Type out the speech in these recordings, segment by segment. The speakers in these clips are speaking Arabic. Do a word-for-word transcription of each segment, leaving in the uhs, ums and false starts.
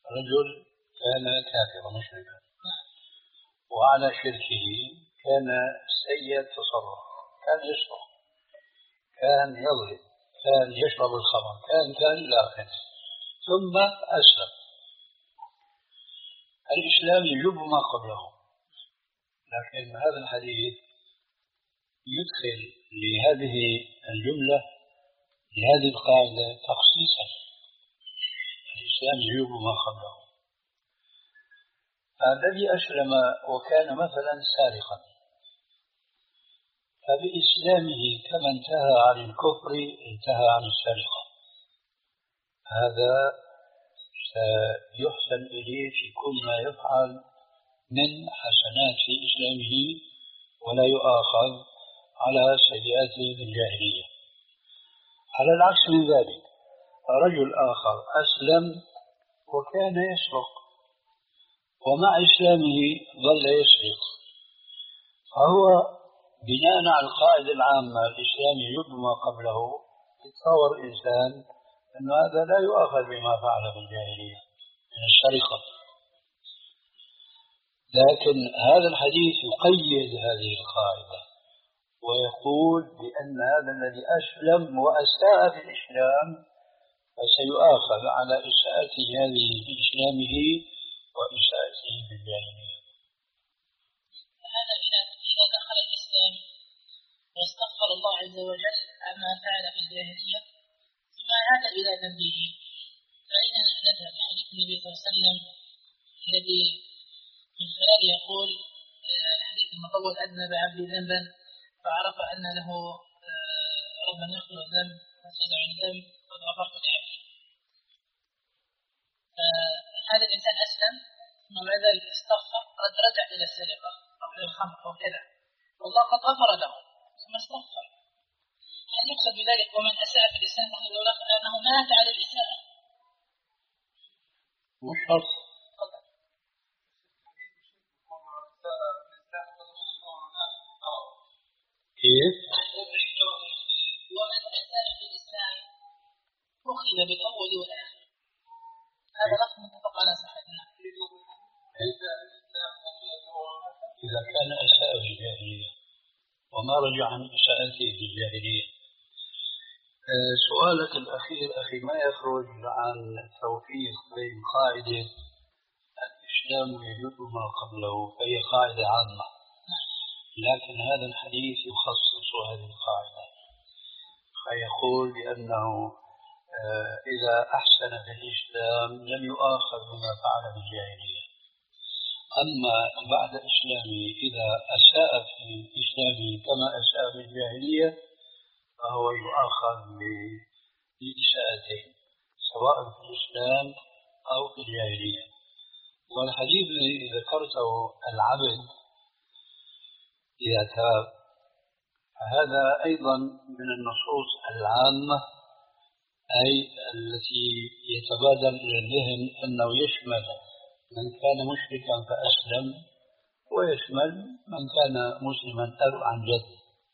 رجل كان كافرا مشركا وعلى شركه كان سيء التصرف، كان يسرق، كان يضرب، كان يشرب الخمر، كان كان إلى آخره، ثم أسلم. الإسلام يجب ما قبله، لكن هذا الحديث يدخل لهذه الجملة لهذه القاعدة تخصيصا. الإسلام يجب ما قبله. الذي أسلم وكان مثلا سارقا، فبإسلامه كما انتهى عن الكفر انتهى عن السرقة، هذا سيحسن إليه في كل ما يفعل من حسنات في إسلامه ولا يؤاخذ على سيئاته الجاهلية. على العكس من ذلك، رجل آخر أسلم وكان يسرق، ومع إسلامه ظل يسرق، فهو بناء على القاعدة العامة الإسلام يجب ما قبله، يتصور الإنسان أن هذا لا يؤاخذ بما فعله في الجاهلية من السرقة. لكن هذا الحديث يقيد هذه القاعدة ويقول بأن هذا الذي أسلم وأساء في الإسلام فسيؤاخذ على إساءته هذه في إسلامه وإساءته في الجاهلية. هذا إذا دخل الإسلام واستغفر الله عز وجل عما فعل في الجاهلية ثم عاد إلى ذنبه، فأين نذهب؟ حديث النبي صلى الله عليه وسلم الذي من خلاله يقول الحديث المطول: أذنب عبدي ذنبا فعرف أن له ربا يغفر الذنب فسأل عن الذنب قد غفرت لعبدي. هذا الإنسان أسلم ثم بعد ذلك استغفر، قد رجع إلى السرقة أو إلى الخمر أو كذا، والله قد غفر له ثم استغفر. هل يقصد بذلك ومن أساء في الإسلام أنه مات على الإساءة؟ مش شرط. كيف؟ ومن أساء في الإسلام أخذ بالأول والآخر، هذا لفظ متفق على صحتنا. إذا كان أساء في الجاهلية وما رجع عن إساءته في الجاهلية. سؤالك الأخير أخي ما يخرج عن التوفيق بين قاعدة الإسلام يجب ما قبله، فهي قاعدة عامة، لكن هذا الحديث يخصص هذه القاعدة فيقول بأنه إذا أحسن في الإسلام لم يؤاخذ بما فعل في الجاهلية، أما بعد إسلامه إذا أساء في إسلامه كما أساء في الجاهلية فهو يؤاخذ بإساءته سواء في الإسلام أو في الجاهلية. والحديث الذي ذكرته العبد إذا تاب، هذا أيضا من النصوص العامة أي التي يتبادر إلى الذهن أنه يشمل من كان مشركا فأسلم ويشمل من كان مسلما أب عن جد.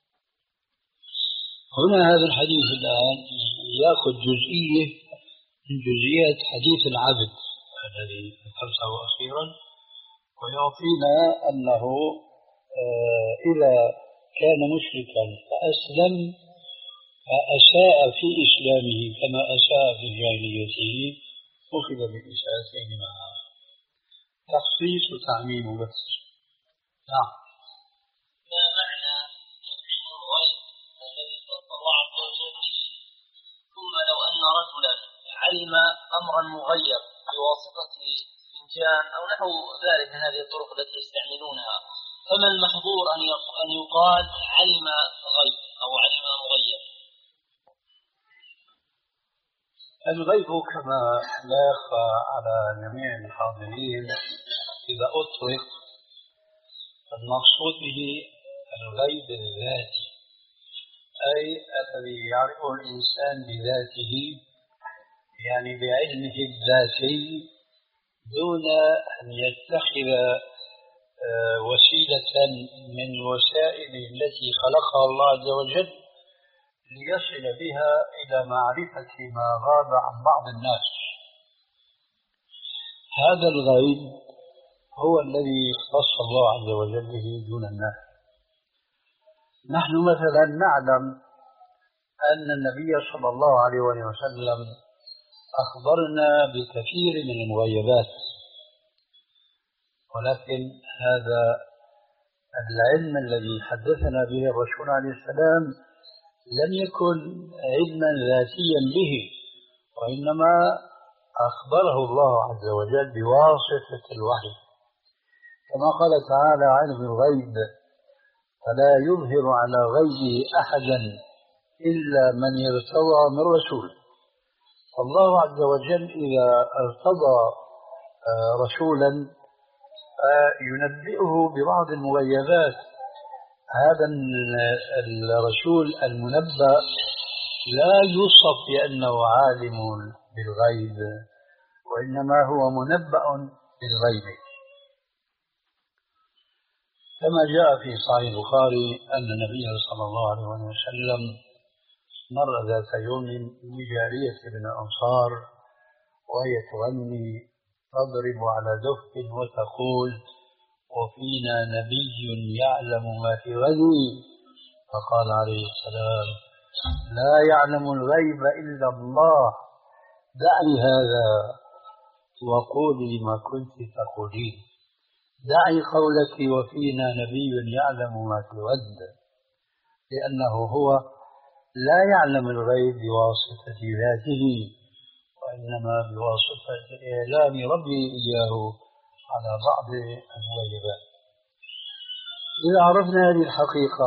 هنا هذا الحديث الآن يأخذ جزئية من جزئيات حديث العبد الذي ذكرته أخيرا ويعطينا أنه إذا كان مشركا فأسلم فأساء في إسلامه كما أساء في جاهليته أخذ بالإساءتين معه. تخصيص وتعميم بس. نعم. ما معنى علم الغيب الذي خص الله عز وجل به؟ ثم لو أن رجلا علم أمرا مغير بواسطة فنجان أو نحو ذلك من هذه الطرق التي يستعملونها، فما المحظور أن يقال علم غيب أو علم مغير؟ الغيب كما لا يخفى على جميع الحاضرين إذا أطلق المقصود به الغيب الذاتي، أي الذي يعرفه الإنسان بذاته يعني بعلمه الذاتي دون أن يتخذ وسيلة من الوسائل التي خلقها الله عز وجل ليصل بها إلى معرفة ما غاب عن بعض الناس. هذا الغيب هو الذي اختص الله عز وجل به دون الناس. نحن مثلا نعلم أن النبي صلى الله عليه وسلم أخبرنا بكثير من المغيبات، ولكن هذا العلم الذي حدثنا به الرسول عليه السلام لم يكن علما ذاتيا به، وإنما أخبره الله عز وجل بواسطة الوحي، كما قال تعالى: علم الغيب فلا يظهر على غيبه أحدا إلا من ارتضى من رسول. فالله عز وجل إذا ارتضى رسولا ينبئه ببعض المغيبات. هذا الرسول المنبأ لا يوصف بأنه عالم بالغيب، وإنما هو منبأ بالغيب، كما جاء في صحيح البخاري أن النبي صلى الله عليه وسلم مر ذات يوم بجارية من الأنصار وهي تغني تضرب على دف وتقول: وفينا نبي يعلم ما في غد. فقال عليه السلام: لا يعلم الغيب إلا الله، دعي هذا وقولي ما كنت تقولين. دعي قولك وفينا نبي يعلم ما في غد، لأنه هو لا يعلم الغيب بواسطة ذاته، وإنما بواسطة إعلام ربه إياه على بعض المغيبات. إذا عرفنا هذه الحقيقة،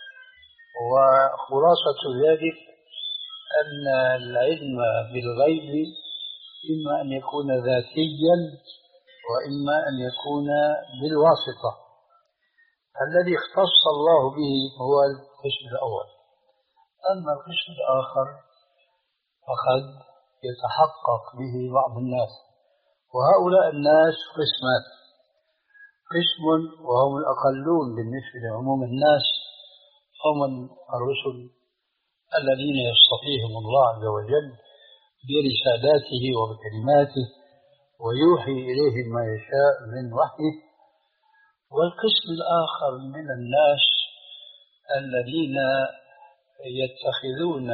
وخلاصة ذلك أن العلم بالغيب إما أن يكون ذاتيا وإما أن يكون بالواسطة. الذي اختص الله به هو القسم الأول، أما القسم الآخر فقد يتحقق به بعض الناس، وهؤلاء الناس قسمان: قسم وهم الأقلون بالنسبة لعموم الناس، هم الرسل الذين يصطفيهم الله عز وجل برسالاته وبكلماته ويوحي إليهم ما يشاء من وحيه. والقسم الآخر من الناس الذين يتخذون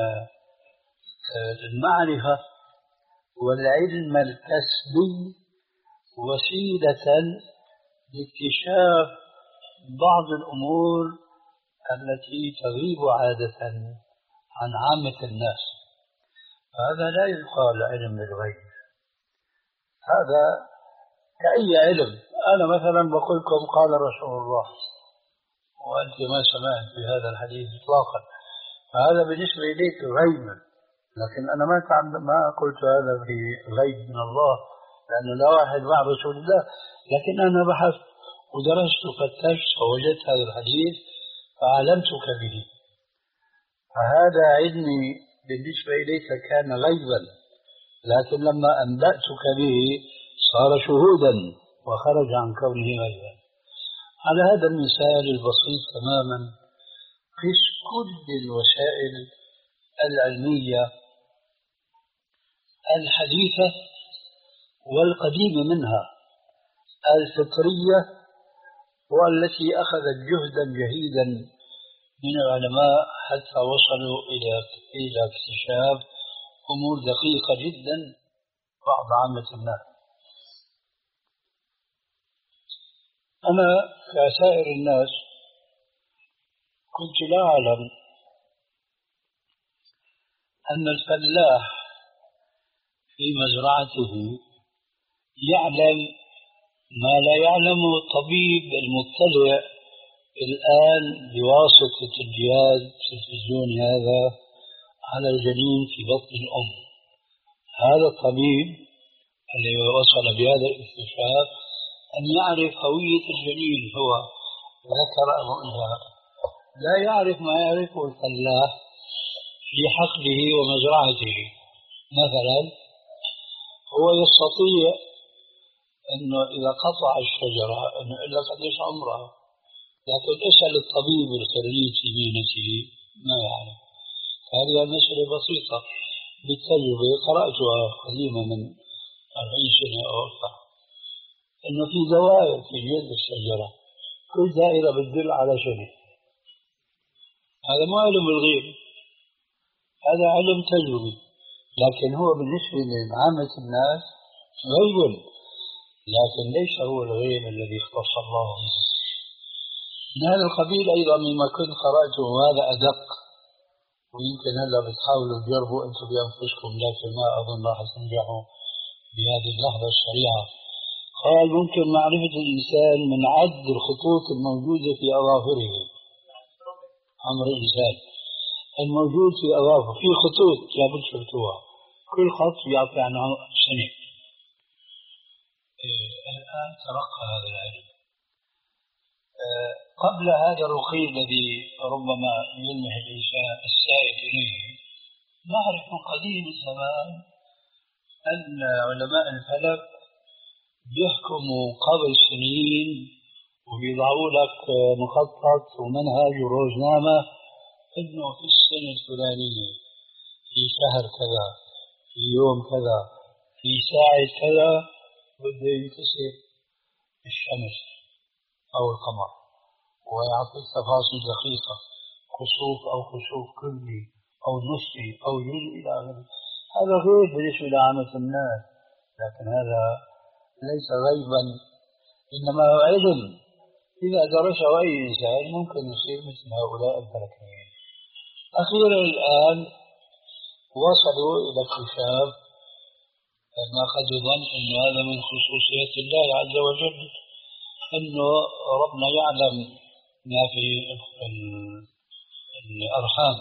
المعرفة والعلم الكسبي وسيلة لاكتشاف بعض الأمور التي تغيب عادة عن عامة الناس، فهذا لا يقال علم بالغيب. هذا كأي علم. أنا مثلا بقول لكم قال رسول الله وأنت ما سمعت بهذا الحديث إطلاقا، فهذا بالنسبة إليك غيب، لكن أنا ما ما قلت هذا في غيب من الله، لأنه لا واحد مع رسول الله، لكن أنا بحثت ودرست وفتشت ووجدت هذا الحديث فعلمتك به، فهذا علمي بالنسبة إليك كان غيبا، لكن لما أنبأتك به صار شهودا وخرج عن كونه غيبا. على هذا المثال البسيط تماما قس كل الوسائل العلمية الحديثة والقديمة منها، الفطرية والتي أخذت جهدا جهيدا من العلماء حتى وصلوا إلى إلى اكتشاف أمور دقيقة جدا بعض عامة الناس. أنا كسائر الناس كنت لا أعلم أن الفلاح في مزرعته يعلم ما لا يعلمه الطبيب المطلع الآن بواسطة الجهاز التلفزيوني هذا على الجنين في بطن الأم. هذا الطبيب الذي وصل بهذا الاكتشاف أن يعرف هوية الجنين هو ذكر أم أنثى، لا يعرف ما يعرفه الفلاح في حقله ومزرعته. مثلا هو يستطيع أنه إذا قطع الشجرة أنه إلا قديش عمرها، لكن اسأل الطبيب الخريج في مهنته ما يعرف. هذه مسألة بسيطة بالتجربة قرأتها قديما من أربعين سنة أو أكثر. أنه في زوايا في جذع الشجرة، كل دائرة بتدل على شيء. هذا مو علم الغيب، هذا علم تجربي، لكن هو بالنسبة لعامة الناس غيب، لكن ليس هو الغيب الذي اختص الله به. من هذا القبيل أيضا مما كنت قرأته، وهذا أدق، ويمكن هلا بتحاولوا تجربوا أنتم بأنفسكم، لكن ما أظن راح تنجحوا بهذه اللحظة السريعة. قال ممكن معرفة الإنسان من عد الخطوط الموجودة في أظافره. أمر الإنسان الموجود في أظافره في خطوط لابد شفتوها، كل خط يعطي عنه سنة. إيه الآن ترقى هذا العلم. أه قبل هذا الرقي الذي ربما يلمح الإنسان السائد إليه، نعرف من قديم الزمان أن علماء الفلك بيحكموا قبل سنين وبيضعوا لك مخطط ومنهج وروزنامة إنه في السنة الفلانية في شهر كذا في يوم كذا في ساعة كذا بده ينكسر الشمس أو القمر، ويعطيك تفاصيل دقيقة، خسوف أو خسوف كلي أو نصفي أو جزء إلى آخره. هذا غير بالنسبة لعامة الناس، لكن هذا ليس غيبا، إنما هو علم إذا درسه أي إنسان ممكن يصير مثل هؤلاء الفلكيين. أخيرا الآن وصلوا إلى اكتشاف ما قد يظن أن هذا من خصوصية الله عز وجل، أنه ربنا يعلم ما في الأرحام.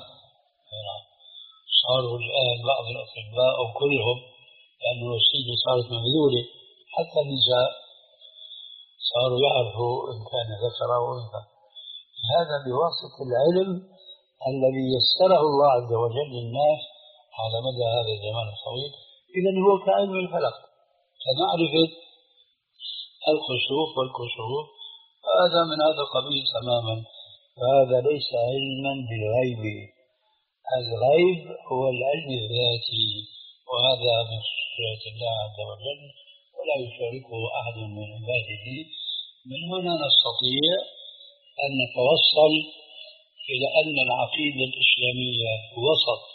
صاروا الآن بعض الأطباء أو كلهم، لأنه الوسيلة صارت مبذولة، حتى النساء صاروا يعرفوا إن كان ذكر أو أنثى. هذا بواسطة العلم الذي يسره الله عز وجل للناس على مدى هذا الزمان الطويل. إذا هو كعلم الفلك، كمعرفة الخسوف والكسوف، هذا من هذا القبيل تماما. فهذا ليس علما بالغيب، الغيب هو العلم الذاتي، وهذا من خصوصيات الله عز وجل ولا يشاركه أحد من عباده. من هنا نستطيع أن نتوصل إلى أن العقيدة الإسلامية وسط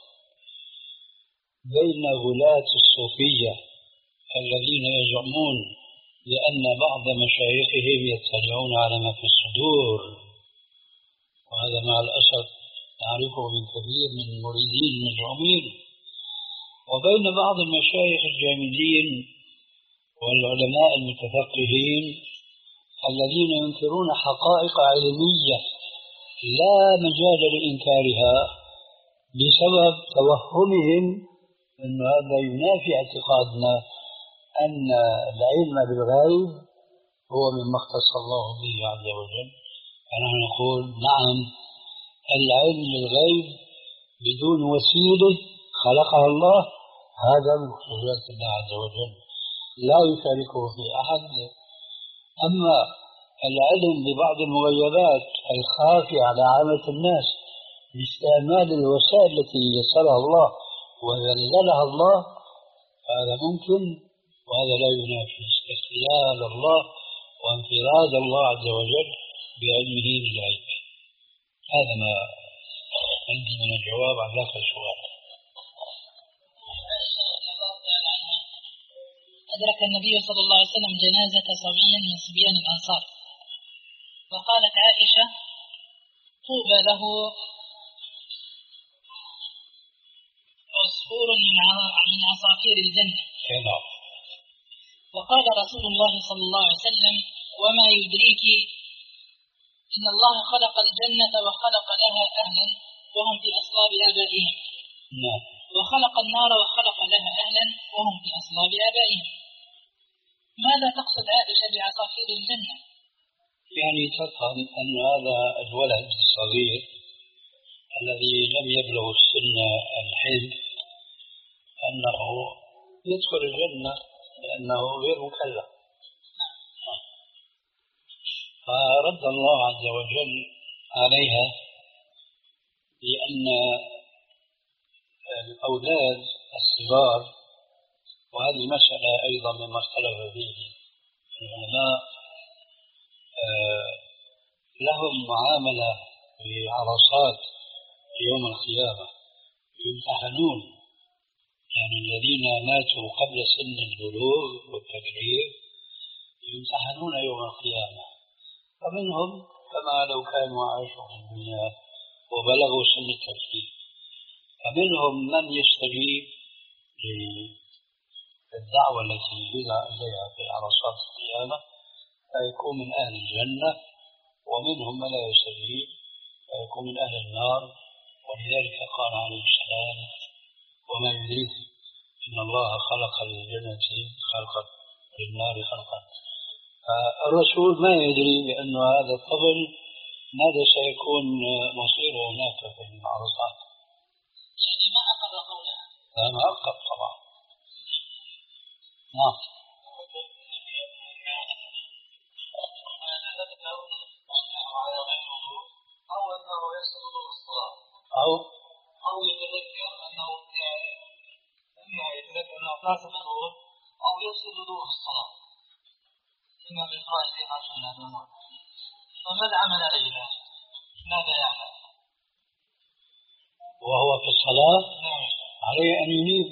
بين غلاة الصوفية الذين يزعمون لأن بعض مشايخهم يطلعون على ما في الصدور، وهذا مع الأسف نعرفه من كثير من المريدين المزعومين، وبين بعض المشايخ الجامدين والعلماء المتفقهين الذين ينكرون حقائق علمية لا مجال لإنكارها بسبب توهمهم أن هذا ينافي اعتقادنا أن العلم بالغيب هو مما اختص الله به عز وجل. فنحن نقول نعم، العلم بالغيب بدون وسيلة خلقها الله هذا من خصوصيات الله عز وجل لا يشاركه في أحد. أما العلم ببعض المغيبات الخافية على عامة الناس باستعمال الوسائل التي يسرها الله وذللها الله، هذا ممكن، وهذا لا ينافي استقلال الله وانفراد الله عز وجل بعلمه بالغيب. هذا ما عندي من الجواب عن ذاك السؤال. أدرك النبي صلى الله عليه وسلم جنازة صبي من صبيان الأنصار، فقالت عائشة: طوبى له عصفور من عصافير الجنة. وقال رسول الله صلى الله عليه وسلم: وما يدريك إن الله خلق الجنة وخلق لها أهلا وهم في أصلاب آبائهم، وخلق النار وخلق لها أهلا وهم في أصلاب آبائهم. ماذا تقصد عائشة بعصافير الجنة؟ يعني تفهم أن هذا الولد الصغير الذي لم يبلغ السن الحلم أنه يدخل الجنة لأنه غير مكلف. فرد الله عز وجل عليها لأن الأولاد الصغار، وهذه مسألة أيضا مما اختلف فيه العلماء لهم معاملة بعرصات يوم القيامة، يمتحنون، يعني الذين ماتوا قبل سن البلوغ والتكليف يمتحنون يوم القيامة، فمنهم كما لو كانوا عاشوا في الدنيا وبلغوا سن التكليف، فمنهم من يستجيب للدعوة التي يدعى إليها في عرصات القيامة فيكون من أهل الجنة، ومنهم من لا يستجيب فيكون من أهل النار. ولذلك قال عليه السلام: وما يدريك إن الله خلق للجنة خلقا للنار خلقا. الرسول ما يدري بأن هذا الطفل ماذا سيكون مصيره هناك في العرصات. يعني ما أقر قولها؟ ما أقر طبعا. نعم. أو أنه يسقط الصلاة أو أو يتذكر أنه يعني إما يتذكر أنه فاسق الظهر أو يفسد ظهر الصلاة إما بإقراء شيء عشان هذا الموت، فماذا عمل عليه؟ ماذا يعمل؟ وهو في الصلاة عليه أن ينيب،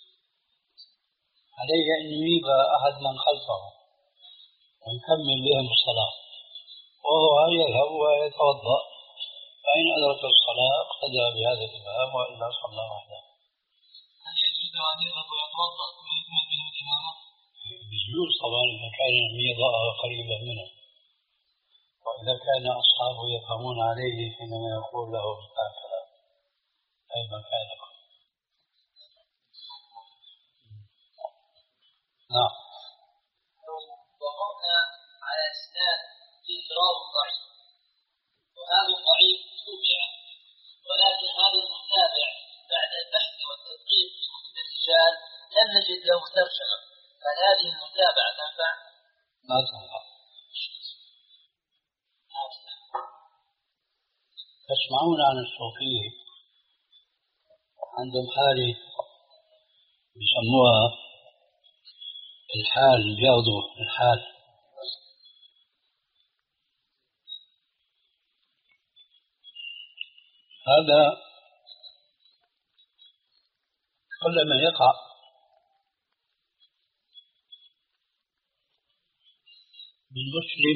عليه أن ينيب أحد من خلفه ويكمل بهم الصلاة، وهو يذهب ويتوضأ، فإن أدرك الصلاة اقتدى بهذا الإمام وإلا صلى وحده. هل يجوز أن يذهب ويتوضأ ثم يكمل بهم الإمامة؟ بجوز طبعا إذا كان يضاء قريبا منه، وإذا كان أصحابه يفهمون عليه حينما يقول له هكذا أي مكانك. نعم. وقفنا على إسناد في إضراب ضعيف، وهذا الضعيف توبع، ولكن هذا المتابع بعد البحث والتدقيق في كتب الرجال لم نجد له ترجمة، هل هذه المتابعة تنفع؟ ما تنفع. تسمعون عن الصوفية عندهم حالة يسموها الحال، بياخذوا الحال. هذا كلما يقع بالمسلم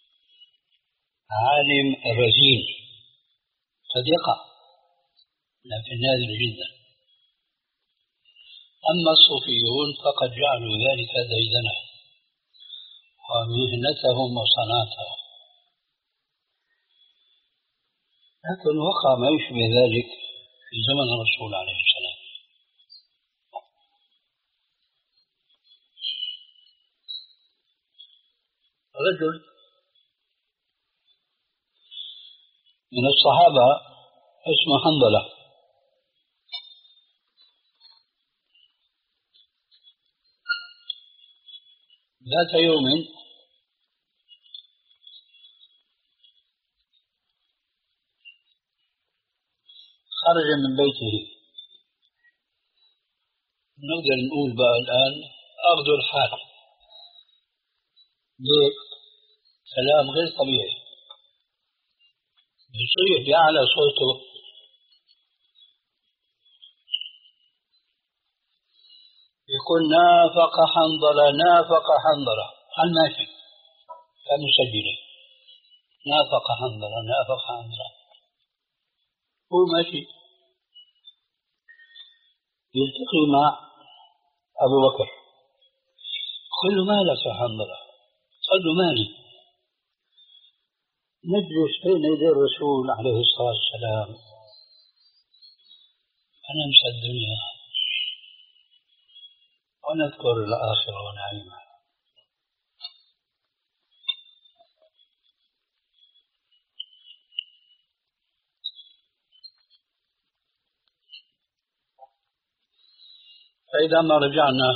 عالم الرزين قد يقع، لكن نادر جدا. أما الصوفيون فقد جعلوا ذلك ديدنة ومهنتهم وصنعتهم، لكن وقع ما يشبه ذلك في زمن الرسول عليه السلام. رجل من الصحابة اسمه حنظلة، ذات يوم خرج من بيته، نقدر نقول بقى الآن أخذ الحال، ليك كلام غير طبيعي، يصيح بأعلى صوته: يقول نافق حنظلة نافق حنظلة على الماشي، كان مسجله نافق حنظلة نافق حنظلة. هو ماشي يلتقي مع أبو بكر، قال له: مالك يا حنظلة؟ قال له: مالي، نجلس بين يدي الرسول عليه الصلاة والسلام وننسى الدنيا ونذكر الآخرة ونعيمها. فإذا ما رجعنا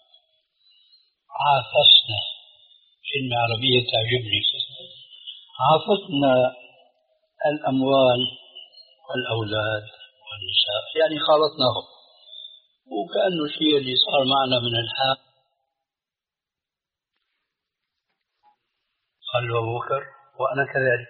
عافسنا، كلمة عربية تعجبني، عافسنا الأموال والأولاد والنساء، يعني خالطناهم، وكأنه شيء اللي صار معنا من الحال قال له أبو بكر وأنا كذلك.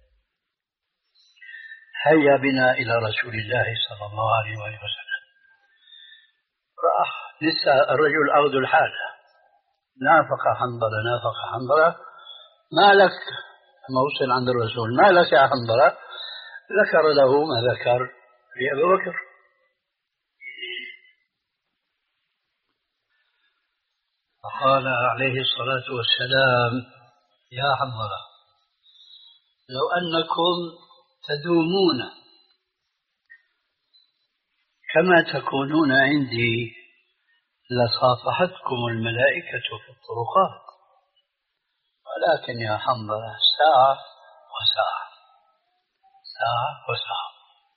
هيا بنا إلى رسول الله صلى الله عليه وسلم. راح لسه الرجل أخذ الحال، نافق حنظلة نافق حنظلة، ما لك ما وصل عند الرسول، ما لك يا حنظلة؟ ذكر له ما ذكر لأبي بكر. فقال عليه الصلاة والسلام يا حنظلة لو أنكم تدومون كما تكونون عندي لصافحتكم الملائكة في الطرقات، ولكن يا حنظلة ساعة وساعة ساعة وساعة.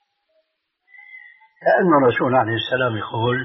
لأن الرسول عليه السلام يقول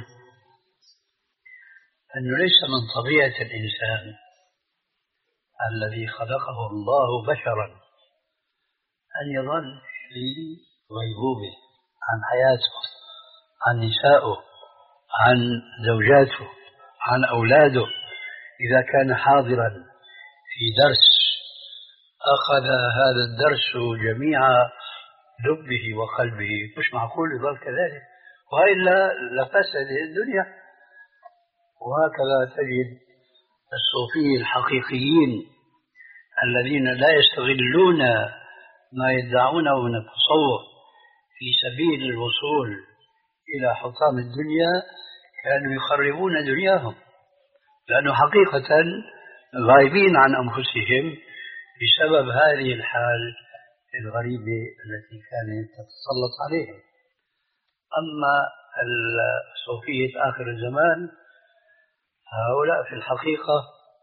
أنه ليس من طبيعة الإنسان الذي خلقه الله بشرا أن يظل في غيبوبة عن حياته، عن نسائه، عن زوجاته، عن أولاده. إذا كان حاضرا في درس أخذ هذا الدرس جميع لبه وقلبه، مش معقول يظل كذلك، وإلا لفسد الدنيا. وهكذا تجد الصوفية الحقيقيين الذين لا يستغلون ما يدعونه من التصوف في سبيل الوصول إلى حطام الدنيا، كانوا يخربون دنياهم، لأنه حقيقة غايبين عن أنفسهم بسبب هذه الحال الغريبة التي كانت تتسلط عليهم. أما الصوفية آخر الزمان هؤلاء في الحقيقة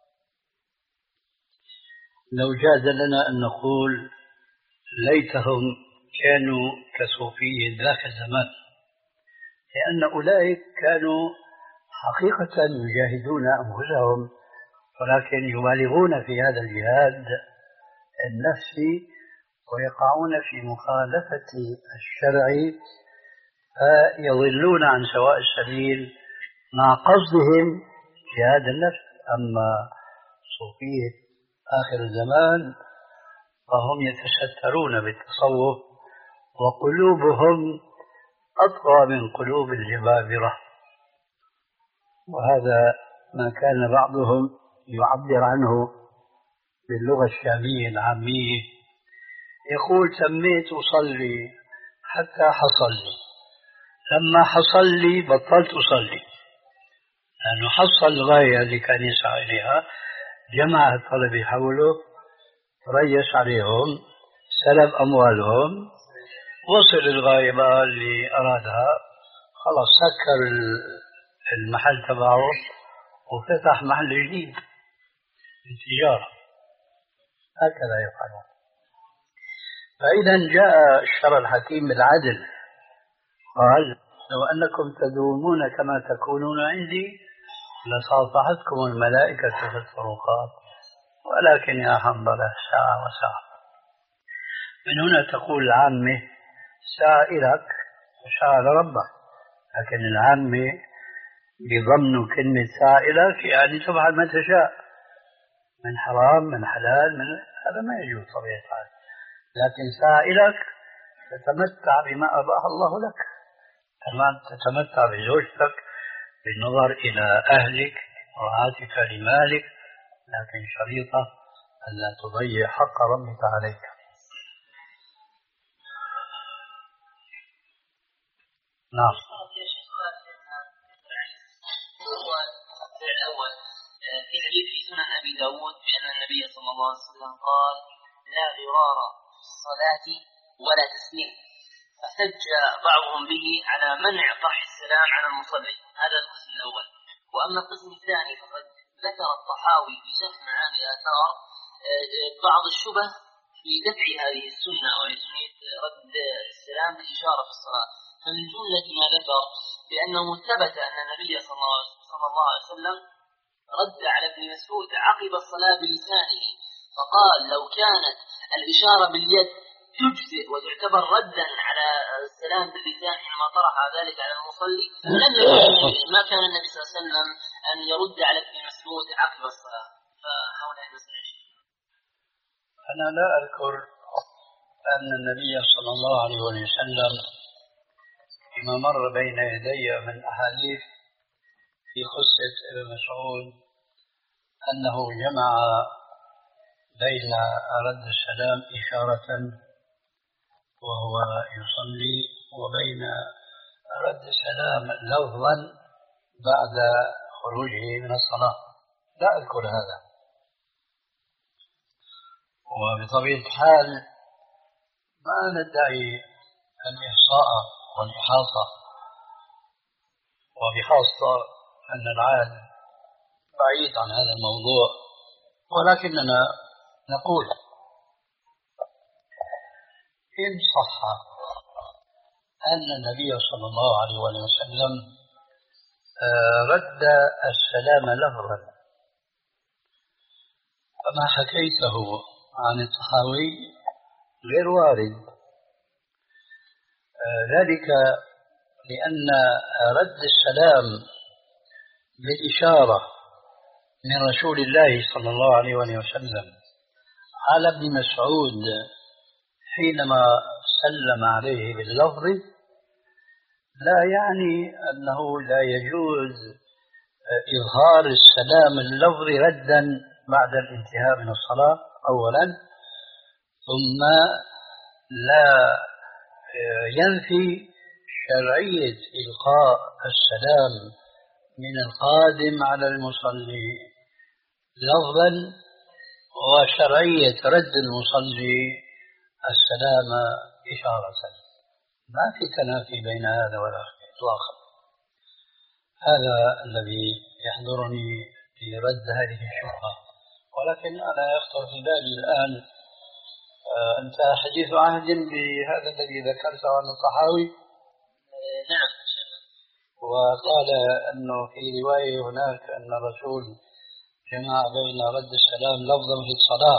لو جاز لنا أن نقول ليتهم كانوا كصوفية ذاك الزمان، لأن أولئك كانوا حقيقة يجاهدون أنفسهم، ولكن يبالغون في هذا الجهاد النفسي ويقعون في مخالفة الشرع، فيضلون عن سواء السبيل مع قصدهم جهاد النفس. أما صوفية آخر الزمان فهم يتسترون بالتصوف وقلوبهم أطغى من قلوب الجبابرة. وهذا ما كان بعضهم يعبر عنه باللغة الشامية العامية، يقول سميت أصلي حتى حصل لي، لما حصل لي بطلت أصلي، لأنه حصل الغاية اللي كان يسعى إليها، جمع الطلبة حوله، ريس عليهم، سلب أموالهم، وصل الغاية بقى اللي أرادها، خلاص سكر المحل تبعه وفتح محل جديد للتجارة. هكذا يفعلون. فإذا جاء الشرع الحكيم بالعدل، قال لو أنكم تدومون كما تكونون عندي لصافحتكم الملائكة في الطرقات، ولكن يا حنظلة ساعة وساعة. من هنا تقول العامة ساعة إلك وساعة لربك، لكن العامة بضمن كلمة ساعة إلك يعني تفعل ما تشاء من حرام من حلال، من هذا ما يجوز طبيعة الحال. لكن ساعة إلك تتمتع بما أباح الله لك، كما تتمتع بزوجتك بالنظر إلى أهلك ورعاتك لمالك، لكن شريطة ألا تضيع حق ربك عليك. نعم. الأول في حديث في سنن أبي داود بأن النبي صلى الله عليه وسلم قال لا غرار في الصلاة ولا تسليم، فاحتج بعضهم به على منع طرح السلام على المصلي. هذا القسم الأول. وأما القسم الثاني فقد ذكر الطحاوي في شرح معاني الآثار بعض الشبه في دفع هذه السنة وسنية رد السلام بالإشارة في الصلاة. فمن جملة ما ذكر بأنه ثبت أن النبي صلى الله عليه وسلم رد على ابن مسعود عقب الصلاة بلسانه، فقال لو كانت الإشارة باليد تجزئ وتعتبر ردا على السلام باللسان حينما طرح ذلك على المصلي، ما كان النبي صلى الله عليه وسلم أن يرد على ابن مسعود عقب الصلاة. فهؤلاء المسألة أنا لا أذكر أن النبي صلى الله عليه وسلم فيما مر بين يدي من أحاديث في قصة ابن مسعود أنه جمع بين رد السلام إشارة وهو يصلي وبين رد السلام لفظا بعد خروجه من الصلاة. لا أذكر هذا. وبطبيعة الحال ما ندعي الإحصاء والإحاطة، وبخاصة أن العالم بعيد عن هذا الموضوع، ولكننا نقول إن صح أن النبي صلى الله عليه وسلم رد السلام لفظا، فما حكيته عن الطحاوي غير وارد، ذلك لأن رد السلام بالإشارة من رسول الله صلى الله عليه وسلم على ابن مسعود حينما سلم عليه باللفظ لا يعني أنه لا يجوز إظهار السلام اللفظي ردا بعد الانتهاء من الصلاة أولا، ثم لا ينفي شرعية إلقاء السلام من القادم على المصلي لفظا وشرعية رد المصلي السلام إشارة. ما في تنافي بين هذا والآخر إطلاقا. هذا الذي يحضرني في رد هذه الشبهة. ولكن أنا يخطر في بالي الآن أنت حديث عهد بهذا الذي ذكرته عن الطحاوي؟ نعم. وقال أنه في رواية هناك أن الرسول جمع بين رد السلام لفظا في الصلاة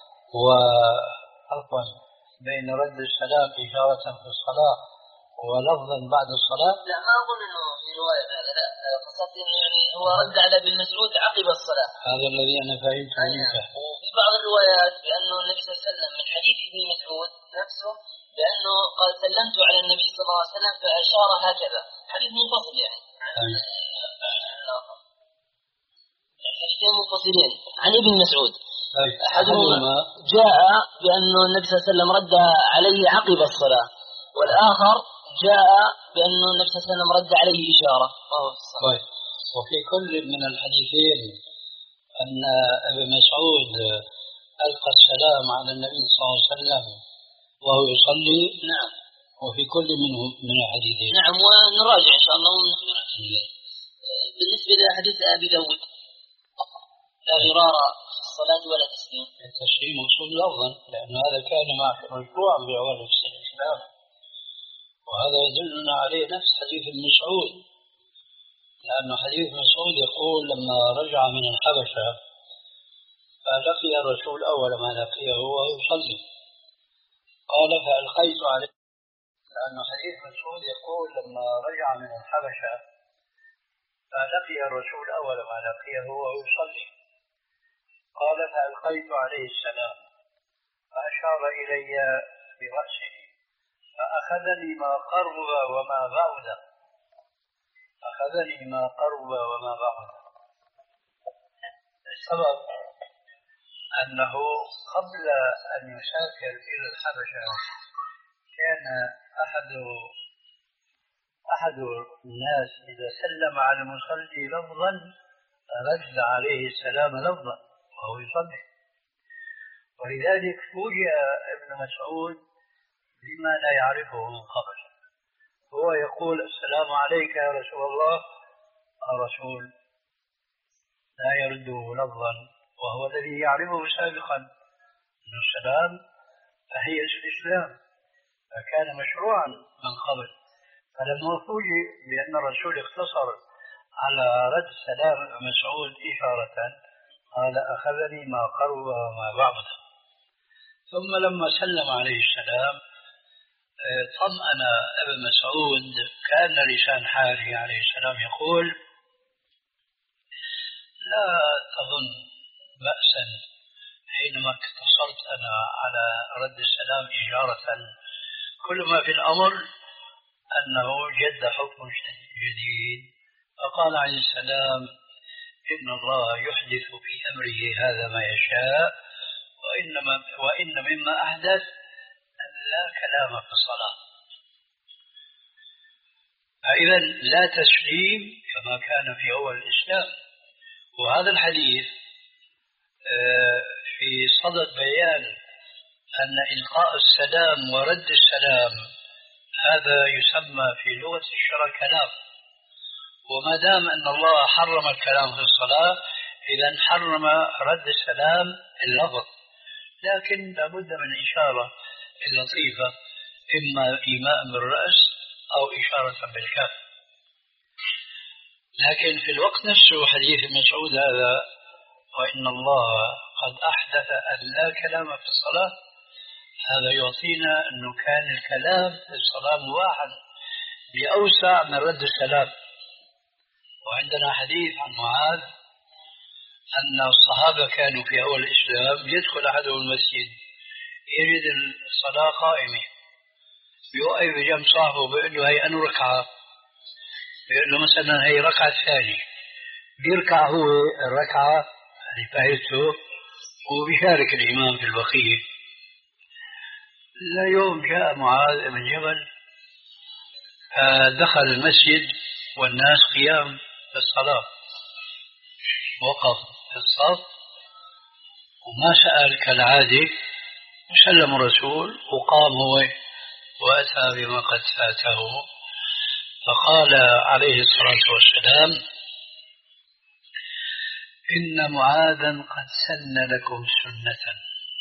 وعفوا بين رد السلام إشارة في الصلاة ولفظا بعد الصلاة. لا ما أظن أنه في رواية هذا، لا قصدت أنه يعني هو رد على ابن مسعود عقب الصلاة. هذا الذي أنا فهمته منك. وفي بعض الروايات بأنه النبي صلى الله عليه وسلم من حديث ابن مسعود نفسه بأنه قال سلمت على النبي صلى الله عليه وسلم فأشار هكذا. حديث منفصل يعني. حديثين منفصلين عن ابن مسعود. أحدهما جاء بأنه النبي صلى الله عليه وسلم رد عليه عقب الصلاة، والآخر جاء بأنه النبي صلى الله عليه وسلم رد عليه إشارة. طيب. وفي كل من الحديثين أن ابن مسعود ألقى السلام على النبي صلى الله عليه وسلم وهو يصلي. نعم. وفي كل منهم من الحديثين. نعم، ونراجع إن شاء الله ونخبر. بالنسبة لحديث أبي داود لا غرار في الصلاة ولا تسليم. التسليم وصول لفظا، لأن هذا كان مشروعا في أول الإسلام، وهذا يدلنا عليه نفس حديث مسعود، لأن حديث مسعود يقول لما رجع من الحبشة فلقي الرسول أول ما لقيه وهو يصلي، قال فألقيت عليه. لأن حديث مسعود يقول لما رجع من الحبشة فلقي الرسول أول ما لقيه وهو يصلي، قال فألقيت عليه السلام فأشار إلي برأسه فأخذني ما قرب وما بعد أخذني ما قرب وما بعد. السبب أنه قبل أن يسافر إلى الحبشة كان أحد أحد الناس إذا سلم على المصلي لفظا رد عليه السلام لفظا وهو يصلي، ولذلك فوجئ ابن مسعود بما لا يعرفه من قبل. هو يقول السلام عليك يا رسول الله، الرسول لا يرده لفظا وهو الذي يعرفه سابقا أن السلام تحية الإسلام، فكان مشروعا من قبل. فلما فوجئ بأن الرسول اقتصر على رد سلام مسعود إشارة قال أخذني ما قرب وما بعد. ثم لما سلم عليه السلام طمأن ابن مسعود، كان لسان حاله عليه السلام يقول لا تظن بأسا حينما إنما اقتصرت أنا على رد السلام إشارة كل ما في الأمر أنه جد حكم جديد. فقال عليه السلام: إن الله يحدث في أمره هذا ما يشاء، وإنما وإن مما أحدث أن لا كلام في الصلاة. فإذا لا تسليم كما كان في أول الإسلام. وهذا الحديث في صدد بيان أن إلقاء السلام ورد السلام هذا يسمى في لغة الشرع كلام، وما دام أن الله حرم الكلام في الصلاة إذن حرم رد السلام اللفظ، لكن لابد من إشارة لطيفة، إما إيماء بالرأس أو إشارة بالكف. لكن في الوقت نفسه حديث ابن مسعود هذا: وإن الله قد أحدث أن لا كلام في الصلاة، هذا يعطينا أنه كان الكلام في الصلاة مباحا بأوسع من رد السلام. وعندنا حديث عن معاذ أن الصحابة كانوا في أول الإسلام يدخل أحدهم المسجد يجد الصلاة قائمة، يوقف بجنب صاحبه بيقول له: هي أنو ركعة؟ بيقول له مثلا: هي ركعة ثانية. بيركع هو الركعة اللي فايته وبيشارك الإمام في البقية. يوم جاء معاذ بن جبل دخل المسجد والناس قيام في الصلاة، وقف في الصف وما سأل كالعادة، وسلم الرسول وقام هو وأتى بما قد فاته. فقال عليه الصلاة والسلام: إن معاذا قد سن لكم سنة،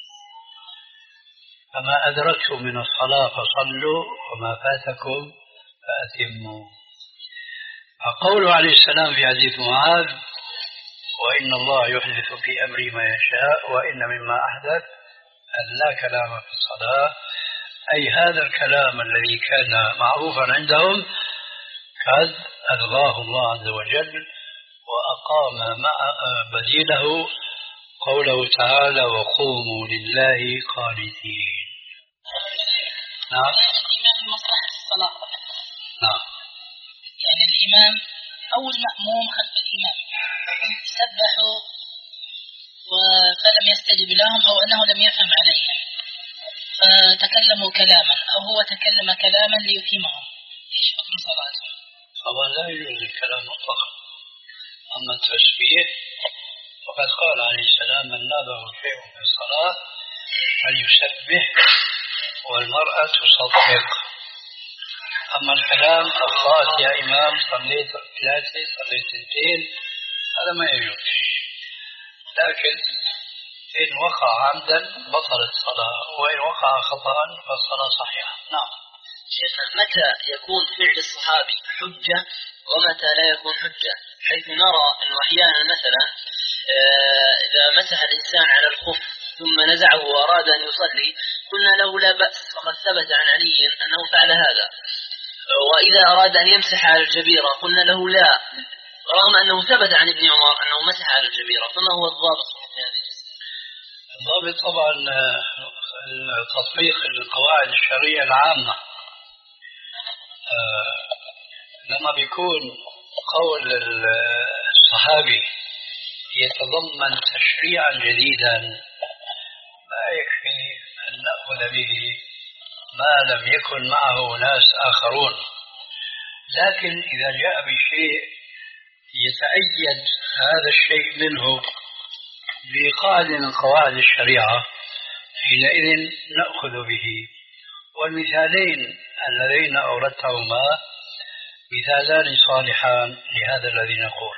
فما أدركتم من الصلاة فصلوا وما فاتكم فأتموا. فقوله عليه السلام في حديث معاذ: وإن الله يحدث في أمري ما يشاء وإن مما أحدث أن لا كلام في الصلاة، أي هذا الكلام الذي كان معروفا عندهم قد ألغاه الله عز وجل وأقام مع بديله قوله تعالى: وقوموا لله قانتين. نعم. الإمام مصلحة الصلاة. نعم. يعني الإمام أو المأموم خلف الإمام سبحوا فلم يستجب لهم أو أنه لم يفهم عليهم فتكلموا كلاما أو هو تكلم كلاما ليفهمهم، إيش حكم صلاته؟ طبعا لا يجوز الكلام مطلقا. أما التسبيح فقد قال عليه السلام: من نابه شيء في الصلاة فليسبح والمرأة تصدق. أما الكلام أخلاق يا إمام صليت ثلاثة صليت اثنتين هذا ما يجوز، لكن إن وقع عمدا بطلت الصلاة، وإن وقع خطأ فالصلاة صحيحة. نعم. شيخنا، متى يكون فعل الصحابي حجة ومتى لا يكون حجة؟ حيث نرى أنه أحيانا مثلا إذا مسح الإنسان على الخف ثم نزعه وأراد أن يصلي قلنا له لا بأس، وقد ثبت عن علي أنه فعل هذا. وإذا أراد أن يمسح على الجبيرة قلنا له لا، رغم أنه ثبت عن ابن عمر أنه مسح على الجبيرة. فما هو الضابط في هذه؟ الضابط طبعا تطبيق القواعد الشرعية العامة. آه لما بيكون قول الصحابي يتضمن تشريعا جديدا ما يكفي أن نأخذ به ما لم يكن معه ناس آخرون، لكن إذا جاء بشيء يتأيد هذا الشيء منه بقاعدة من قواعد الشريعة حينئذ نأخذ به. والمثالين اللذين أوردتهما مثالان صالحان لهذا الذي نقول.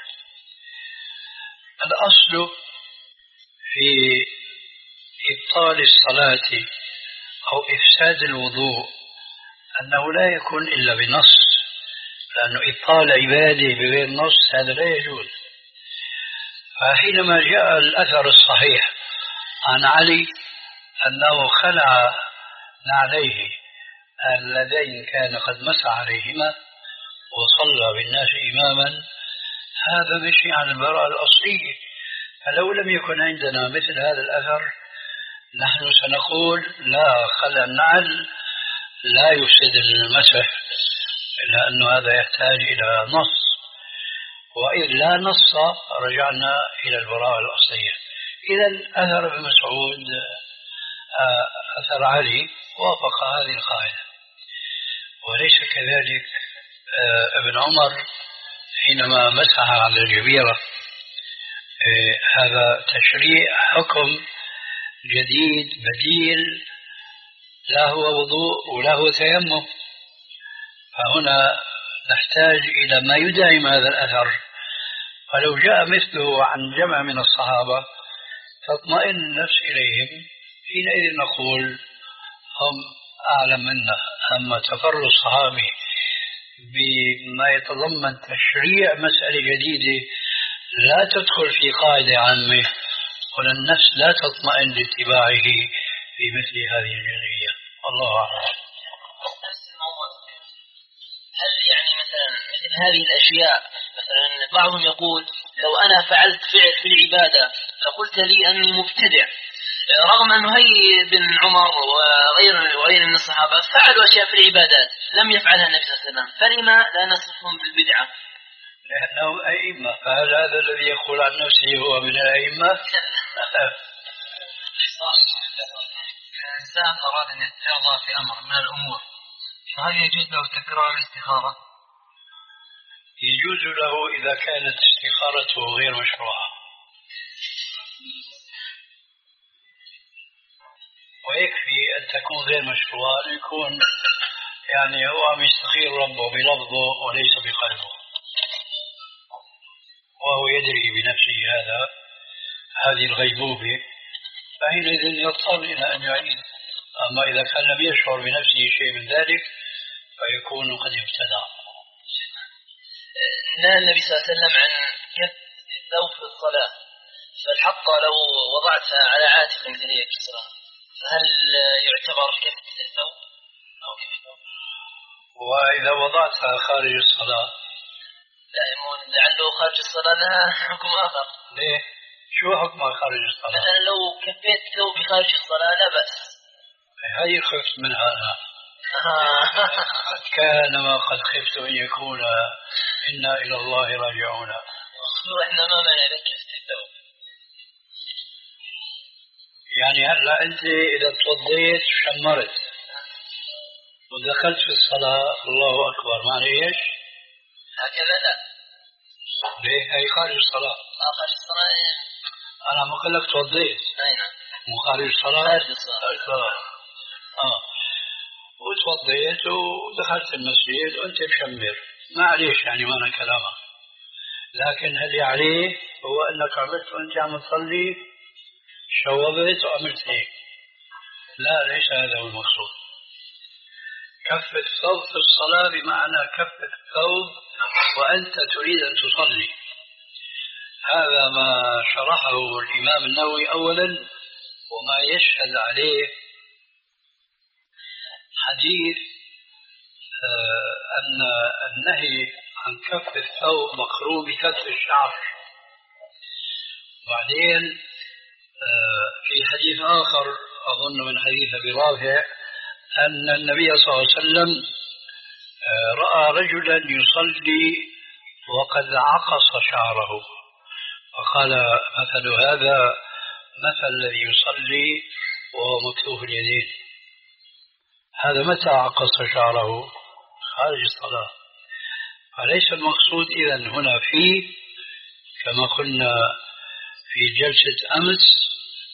الأصل في إبطال الصلاة أو إفساد الوضوء أنه لا يكون إلا بنص، لأنه إبطال عبادة بغير نص هذا لا يجوز. فحينما جاء الأثر الصحيح عن علي أنه خلع نعليه اللذين كان قد مسح عليهما وصلى بالناس إماما، هذا مشي عن البراءة الأصلية. فلو لم يكن عندنا مثل هذا الأثر نحن سنقول لا، خلع النعل لا يفسد المسح، لأن هذا يحتاج إلى نص، وإذ لا نص رجعنا إلى البراءة الأصلية. إذا أثر ابن مسعود أثر علي وافق هذه القاعدة. وليس كذلك ابن عمر حينما مسح على الجبيرة، هذا تشريع حكم جديد بديل، لا هو وضوء ولا هو تيمم. فهنا نحتاج إلى ما يدعم هذا الأثر، فلو جاء مثله عن جمع من الصحابة تطمئن النفس إليهم، حينئذ نقول هم أعلم منا. أما تفرد الصحابي بما يتضمن تشريع مسألة جديدة لا تدخل في قاعدة عامة، ولا النفس لا تطمئن لاتباعه في مثل هذه الجزئية. الله أعلم. هل يعني مثلا مثل هذه الأشياء، مثلا بعضهم يقول لو أنا فعلت فعل في العبادة فقلت لي أني مبتدع، رغم أنه هي بن عمر وغير وغير من الصحابة فعلوا أشياء في العبادات لم يفعلها النبي صلى الله عليه وسلم، فلما لا نصفهم بالبدعة؟ لأنهم أئمة. فهل هذا الذي يقول عن نفسه هو من الأئمة؟ الإنسان أراد أن يتجرى في أمر من الأمور، فهل يجوز له تكرار الاستخارة؟ يجوز له إذا كانت استخارته غير مشروعة، ويكفي أن تكون غير مشروعة يكون يعني هو عم يستخير ربه بلفظه وليس بقلبه، وهو يدري بنفسه هذا هذه الغيبوبة، فحينئذ يضطر إلى أن يعيد. أما إذا كان لم يشعر بنفسه شيء من ذلك فيكون قد ابتدع. نهى النبي صلى الله عليه وسلم عن كف الثوب في الصلاة، فالحق لو وضعتها على عاتق مثل هيك الصلاة فهل يعتبر كف الثوب أو كف الثوب؟ وإذا وضعتها خارج الصلاة لا يمون لعله خارج الصلاة لها حكم آخر. ليه؟ شو حكمها خارج الصلاة؟ مثلا لو كفيت ثوبي خارج الصلاة لا بأس. هذه خفت منها أنا. قد كان ما قد خفت أن يكون إنا إلى الله راجعون. وإحنا ما منع لك الثوب. يعني هلا أنت إذا توضيت شمرت ودخلت في الصلاة الله أكبر، معنى إيش؟ هكذا لا. ليه؟ هي خارج الصلاة. خارج الصلاة. أنا ما قلت لك توضيت. أي نعم. مو خارج الصلاة. خارج الصلاة. خارج الصلاة. آه. وتوضيت ودخلت المسجد وأنت مشمر، ما عليش يعني معنى كلامك. لكن اللي عليه هو أنك عملت وأنت عم تصلي شوبت وعملت هيك. لا، ليس هذا هو المقصود. كف الثوب في الصلاة بمعنى كف الثوب وأنت تريد أن تصلي. هذا ما شرحه الإمام النووي أولا، وما يشهد عليه حديث آه أن النهي عن كف الثوب مقرون بكف الشعر. بعدين آه في حديث آخر أظن من حديث أبي رافع أن النبي صلى الله عليه وسلم آه رأى رجلا يصلي وقد عقص شعره، فقال مثل هذا مثل الذي يصلي وهو مكتوف اليدين. هذا متى عقص شعره؟ خارج الصلاة. فليس المقصود إذن هنا فيه كما قلنا في جلسة أمس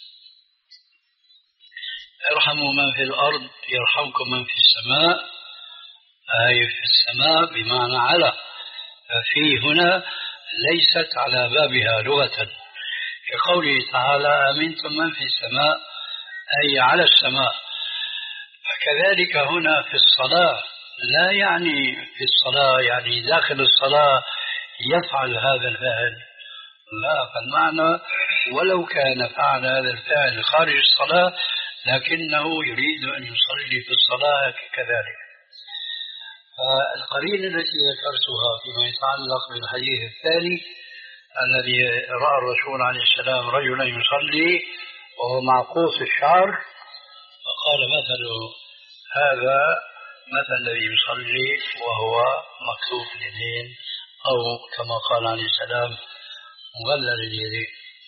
ارحموا من في الأرض يرحمكم من في السماء، أي في السماء بمعنى على، ففي هنا ليست على بابها لغة، كقوله تعالى أمنتم من في السماء أي على السماء. فكذلك هنا في الصلاة لا يعني في الصلاة يعني داخل الصلاة يفعل هذا الفعل، لا، فالمعنى ولو كان فعل هذا الفعل خارج الصلاة لكنه يريد أن يصلي في الصلاة كذلك. فالقرينة التي ذكرتها فيما يتعلق بالحديث الثاني الذي رأى الرسول عليه السلام رجلا يصلي وهو معقوس الشعر، فقال مثل هذا مثل الذي يصلي وهو مكتوف اليدين، أو كما قال عليه السلام مغلل اليدين.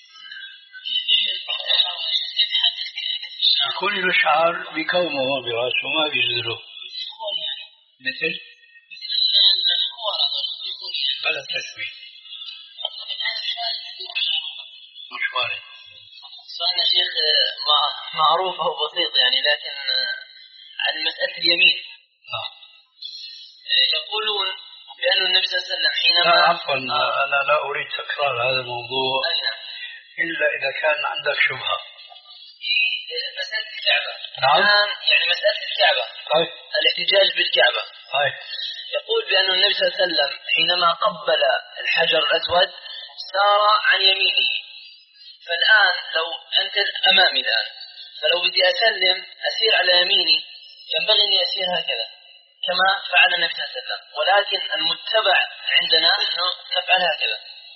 يكون له شعر بكومه براسه ما بيجزله، مثل بلا تشويه مش وارد. سؤالنا شيخ معروف أو بسيط يعني، لكن عن مسألة اليمين آه. يقولون بأن النبي صلى الله عليه وسلم حينما لا عفوا آه. أنا لا أريد تكرار هذا الموضوع إلا إذا كان عندك شبهة. مسألة الكعبة نعم. يعني مسألة الكعبة طيب. الاحتجاج بالكعبة طيب. يقول بأن النبي صلى الله عليه وسلم حينما قبل الحجر الأسود سار عن يمينه، فالآن لو أنت أمامي الآن، فلو بدي أسلم أسير على يميني ينبغي أن أسير هكذا كما فعل النبي صلى الله عليه وسلم، ولكن المتبع عندنا أنه نفعل هكذا،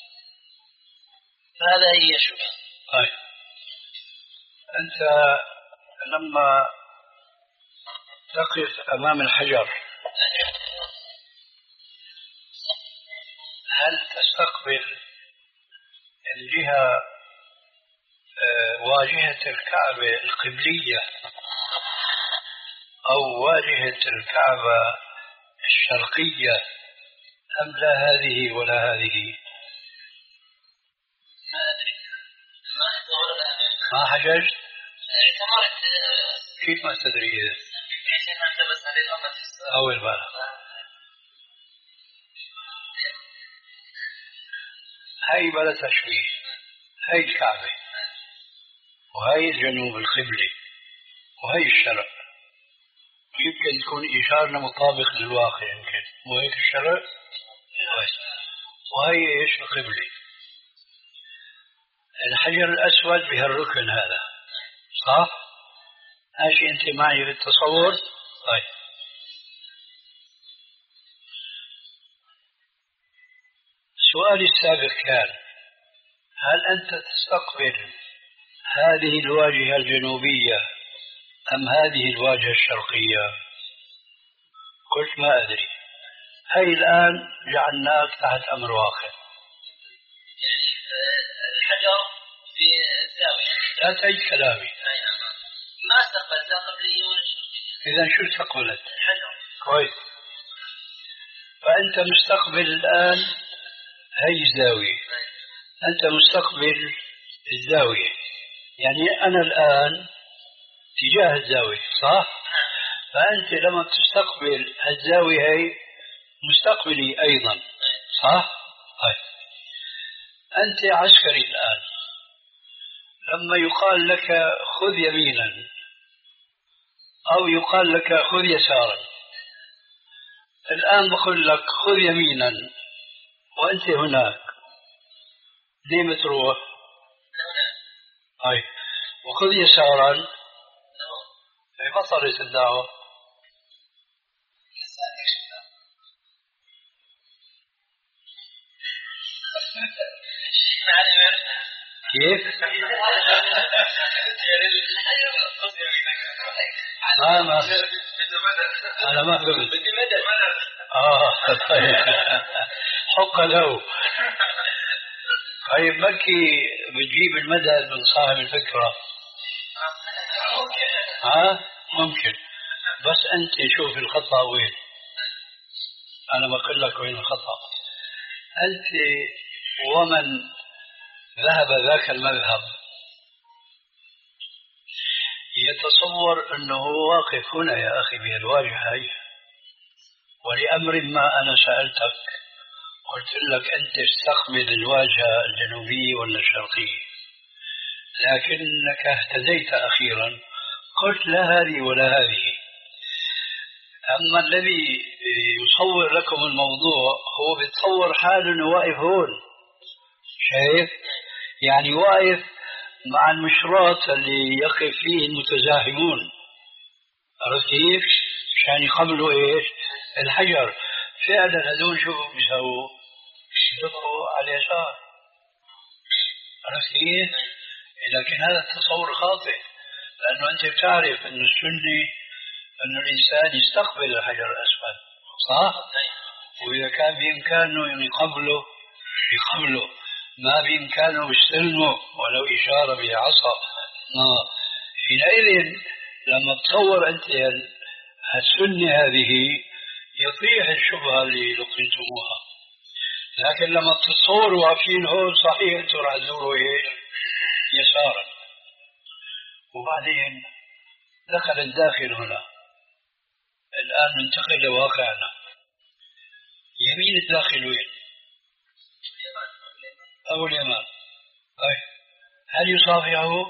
فهذا هي الشبهة. طيب أنت لما تقف أمام الحجر هل تستقبل الجهة واجهة الكعبة القبلية أو واجهة الكعبة الشرقية أم لا هذه ولا هذه؟ ما أدري ما أتصور ما حججت؟ اعتمرت. كيف ما تدري إذا؟ عشان ما التبسنا للأمة في السؤال أول بالك. هاي بلا تشويه، هاي الكعبة وهي الجنوب القبلي وهي الشرق، يمكن تكون إشارة مطابق للواقع، يمكن مو هيك الشرق وهي إيش القبلي. الحجر الأسود بهالركن هذا صح؟ ماشي أنت معي في التصور؟ طيب سؤالي السابق كان هل أنت تستقبل هذه الواجهة الجنوبية أم هذه الواجهة الشرقية؟ قلت ما أدري. هاي الآن جعلناك تحت أمر واقع. يعني الحجر في الزاوية لا تعيد كلامي. ما استقبلت لا قبلية ولا شرقية. إذا شو استقبلت؟ الحجر. كويس. فأنت مستقبل الآن هاي الزاوية، أنت مستقبل الزاوية، يعني أنا الآن تجاه الزاوية صح؟ فأنت لما تستقبل الزاوية هي مستقبلي أيضا صح؟ طيب أنت عسكري الآن، لما يقال لك خذ يمينا أو يقال لك خذ يسارا، الآن بقول لك خذ يمينا وأنت هناك، ليه بتروح؟ طيب وخذ يسارا ما صارت الدعوة. كيف؟ ما ما أنا ما فهمت. آه طيب حق له. طيب مكي بتجيب المدد من صاحب الفكرة. ها ممكن، بس أنت شوف الخطأ وين. أنا بقول لك وين الخطأ. أنت ومن ذهب ذاك المذهب يتصور أنه واقف هنا يا أخي بهالواجهة هي، ولأمر ما أنا سألتك قلت لك أنت استقبل الواجهة الجنوبية ولا الشرقية، لكنك اهتديت أخيرا قلت لا هذه ولا هذه. أما الذي يصور لكم الموضوع هو بيتصور حاله أنه واقف هون، شايف؟ يعني واقف مع المشراط اللي يقف فيه المتزاحمون، عرفت كيف؟ عشان يقبلوا ايش؟ الحجر. فعلا هذول شو بيسووا؟ يدقوا على اليسار، عرفت كيف؟ لكن هذا التصور خاطئ، لأنه أنت بتعرف أن السنة أن الإنسان يستقبل الحجر الأسود، صح؟ وإذا كان بإمكانه يقبله يقبله، ما بإمكانه يستلمه ولو إشارة بعصا. حينئذ لما تصور أنت السنة هذه يطيح الشبهة اللي لقيتموها. لكن لما تتصوروا واقفين هون صحيح أنتم راح تزوروا إيش؟ يسارا. وبعدين دخل الداخل هنا. الآن ننتقل لواقعنا. يمين الداخل وين؟ أو اليمين. طيب هل يصافحه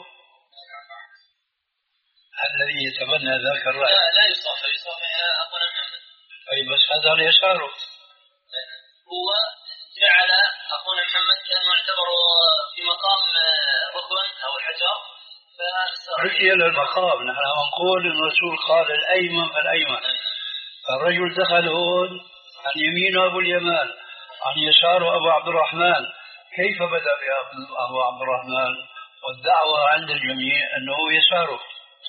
الذي يتبنى ذاك الرأي؟ لا لا يصافح، يصافح أخونا محمد. طيب بس هذا اليسار هو جعل أخونا محمد كأنه يعتبر في مقام ركن أو حجر، ركي للمقام. نحن نقول الرسول قال الأيمن فالأيمن، الرجل دخل هون عن يمينه أبو اليمان، عن يساره أبو عبد الرحمن. كيف بدأ بأبو عبد الرحمن؟ والدعوة عند الجميع أنه يساره.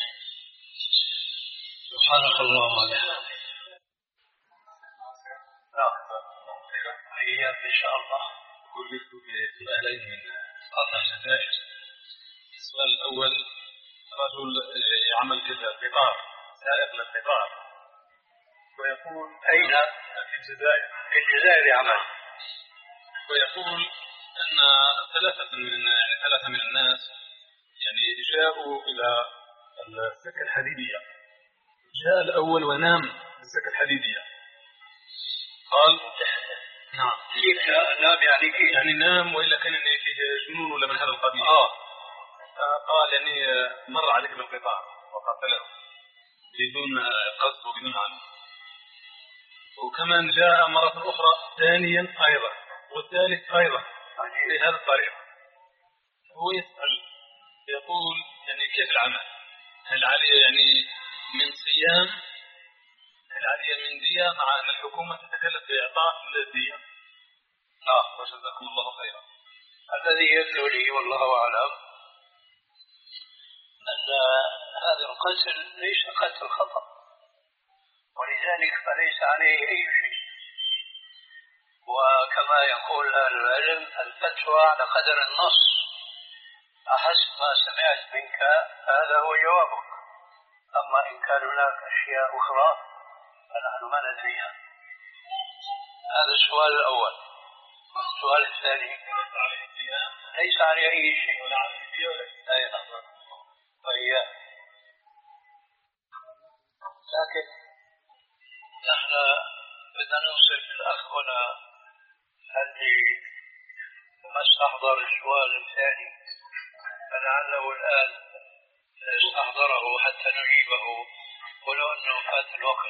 سبحانك اللهم وبحمدك. أيام إن شاء الله. كل سؤالين من الله. السؤال الأول، رجل يعمل كذا قطار، سائق للقطار، ويقول أين؟ في الجزائر. في الجزائر يعمل. ويقول أن ثلاثة من يعني ثلاثة من الناس يعني جاءوا إلى السكة الحديدية. جاء الأول ونام في السكة الحديدية. قال نعم. كيف نام يعني كيف؟ يعني نام وإلا كان يعني فيه جنون ولا من هذا القبيل. آه. قال يعني مر عليك بالقطار وقتله بدون قصد وبدون عمد. وكمان جاء مرة أخرى ثانيا أيضا والثالث أيضا بهذه الطريقة. هو يسأل يقول يعني كيف العمل؟ هل علي يعني من صيام؟ هل علي من دية مع أن الحكومة تتكلف بإعطاء الدية؟ آه. وجزاكم الله خيرا. الذي يبدو لي والله أعلم أن هذا القتل ليس قتل خطأ، ولذلك فليس عليه أي شيء. وكما يقول أهل العلم الفتوى على قدر النص. أحسب ما سمعت منك هذا هو جوابك، أما إن كان هناك أشياء أخرى فنحن ما ندريها. هذا السؤال الأول. السؤال الثاني ليس عليه أي شيء ولا على الفيديو ولا شيء. طيب لكن نحن بدنا نوصف الأخ هنا اللي ما استحضر السؤال الثاني، فلعله الآن استحضره حتى نجيبه ولو أنه فات الوقت.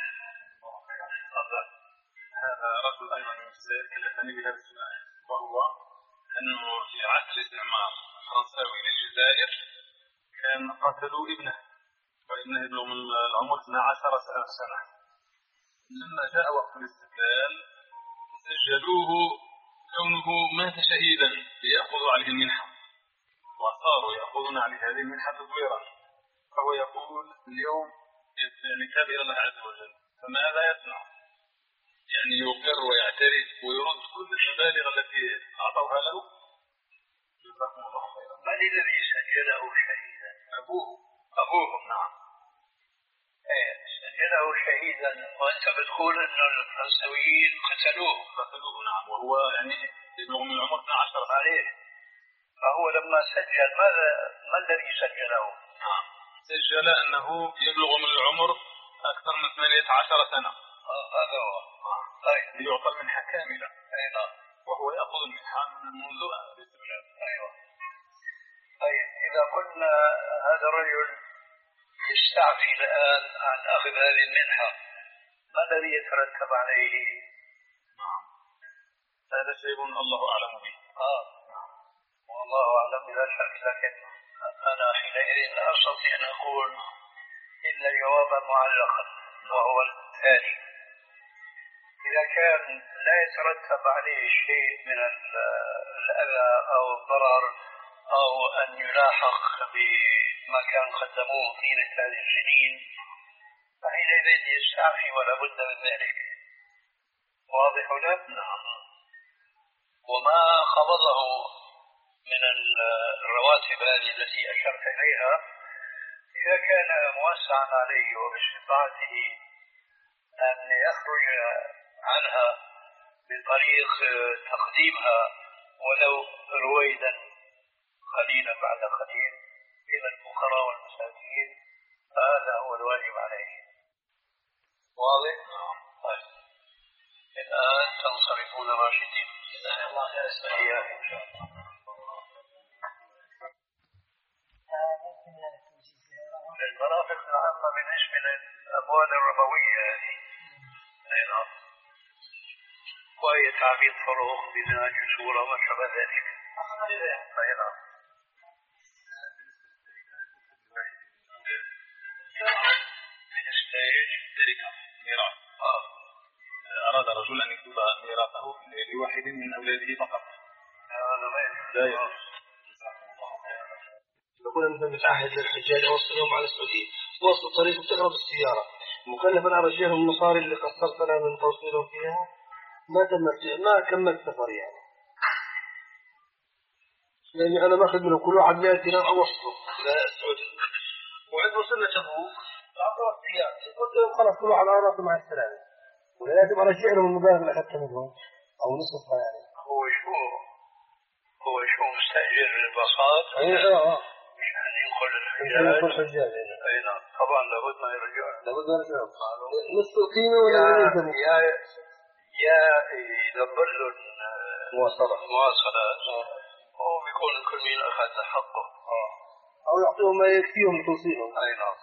تفضل. هذا رجل أيضا كلفني بهذا السؤال، وهو أنه في عهد الاستعمار الفرنساوي للجزائر كان قتلوا ابنه، وابنه يبلغ من العمر اثنا عشر سنة. لما جاء وقت الاستقلال سجلوه كونه مات شهيدا ليأخذوا عليه المنحة، وصاروا يأخذون عليه هذه المنحة تدويرا. فهو يقول اليوم يعني تاب إلى الله عز وجل، فماذا يصنع؟ يعني يقر ويعترف ويرد كل المبالغ التي أعطوها له. جزاكم الله خيرا. من الذي سجله شهيدا؟ أبوه. أبوه نعم. ايه سجله شهيدا، وأنت بتقول أن الفرنسويين قتلوه. قتلوه نعم، وهو يعني يبلغ من العمر اثنا عشر عليه. فهو لما سجل ماذا ما الذي سجله؟ نعم سجل أنه يبلغ من العمر أكثر من ثمانية عشر سنة. هذا هو. طيب ليعطى المنحة كاملة. أيضا. وهو يأخذ المنحة منذ الاستقلال. أيوة. طيب إذا قلنا هذا الرجل يستعفي الآن عن أخذ هذه المنحة، ما الذي يترتب عليه؟ نعم هذا شيء الله أعلم به. آه والله أعلم بلا شك، لكن أنا حينئذ لا أستطيع أن أقول إلا جوابا معلقا، وهو الثاني. إذا كان لا يترتب عليه شيء من الأذى أو الضرر أو أن يلاحق بما كان قدموه طيلة هذه السنين، فحينئذ يستعفي ولا بد من ذلك. واضح لك؟ نعم. وما قبضه من الرواتب هذه التي أشرت إليها إذا كان موسعا عليه وباستطاعته أن يخرج عنها بطريق تقديمها ولو رويدا قليلا بعد قليل إلى الفقراء والمساكين، فهذا هو الواجب عليه. واضح؟ طيب. الآن تنصرفون راشدين. جزاك الله خير. إن شاء الله. المرافق العامة بالنسبة للأموال الربوية هذه، نعم، وهي تعبيد فروخ بناء جسور وما شابه ذلك. نعم. يحتاج تركة ميراث. أراد رجل أن يكتب ميراثه لواحد من أولاده فقط. هذا لا يجوز. يقول أنت متعهد للحجاج أوصلهم على السعودية، وصل الطريق بتغرب السيارة، مكلفا على الشيخ المصاري اللي قصرتنا من توصيلهم فيها، ما تمت ما كملت سفر يعني. لأني أنا ماخذ منه كل واحد مئة دينار أوصله إلى السعودية، وعند وصلنا تبوك أعطوا السيارة، قلت لهم خلاص كل واحد على راسه مع السلامة، ولا لازم على شيخهم المبالغ اللي أخذت منهم أو نصفها يعني. هو شو هو شو مستأجر الباصات؟ أيوة. مشان ينقل الحجاج. ينقل الحجاج. أي نعم. طبعا لابد ما يرجع. لابد ما يرجع. نصف القيمة ولا يا يا يا يدبر له مواصلة. مواصلات. هو بيكون كل مين أخذ حقه. آه. أو يعطيهم ما يكفيهم توصيلهم. أي نعم.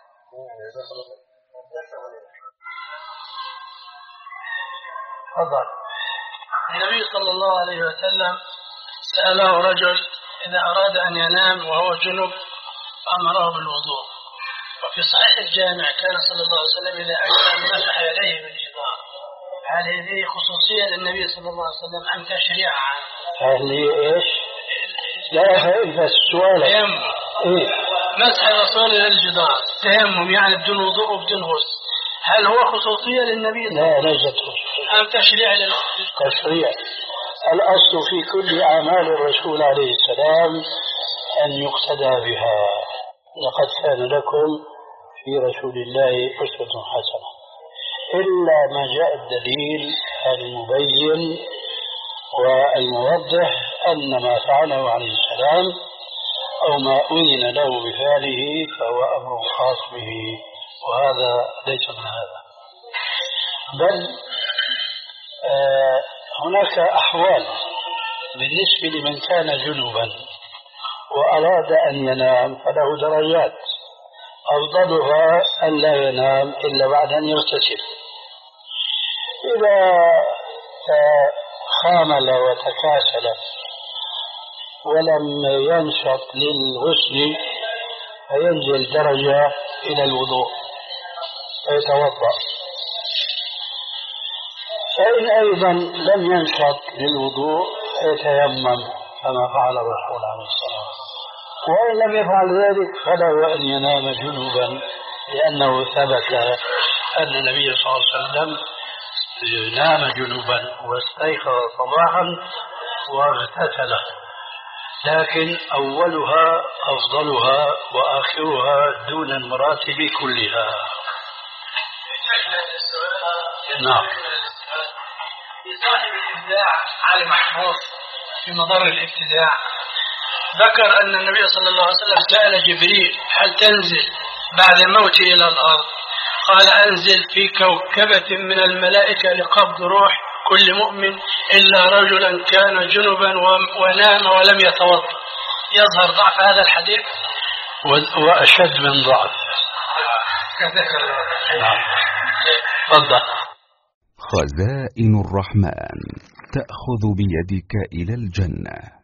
تفضل. النبي صلى الله عليه وسلم سأله رجل إذا أراد أن ينام وهو جنب أمره بالوضوء، وفي صحيح الجامع كان صلى الله عليه وسلم إذا أكثر مسح يديه بالجدار. هل هذه خصوصية للنبي صلى الله عليه وسلم أم تشريع عنه؟ هل إيش؟ لا إذا السؤال تيمم. إيه؟ مسح الرسول إلى الجدار تيمم يعني بدون وضوء وبدون غسل، هل هو خصوصية للنبي صلى الله عليه وسلم؟ لا ليست خصوصية. أم تشريع لل... تشريع. الأصل في كل أعمال الرسول عليه السلام أن يقتدى بها. لقد كان لكم في رسول الله أسوة حسنة، إلا ما جاء الدليل المبين والموضح أن ما فعله عليه السلام أو ما أذن له بفعله فهو أمر خاص به، وهذا ليس من هذا. بل آه هناك أحوال بالنسبة لمن كان جنوبا وأراد أن ينام فله درجات، أفضلها أن لا ينام إلا بعد أن يغتسل. إذا خامل وتكاسل ولم ينشط للغسل فينزل درجة إلى الوضوء فيتوضأ. فإن أيضا لم ينشط للوضوء فيتيمم كما فعل الرسول عليه السلام، وإن لم يفعل ذلك فله أن ينام جنوبا، لأنه ثبت أن النبي صلى الله عليه وسلم نام جنوبا واستيقظ صباحا واغتسل، لكن أولها أفضلها وآخرها دون المراتب كلها. نعم. في صاحب الإبداع علي محفوظ في مضر الابتداع ذكر أن النبي صلى الله عليه وسلم سأل جبريل هل تنزل بعد موتي إلى الأرض؟ قال أنزل في كوكبة من الملائكة لقبض روح كل مؤمن إلا رجلا كان جنبا ونام ولم يتوضأ. يظهر ضعف هذا الحديث وأشد من ضعف. تفضل. خزائن الرحمن تأخذ بيدك إلى الجنة.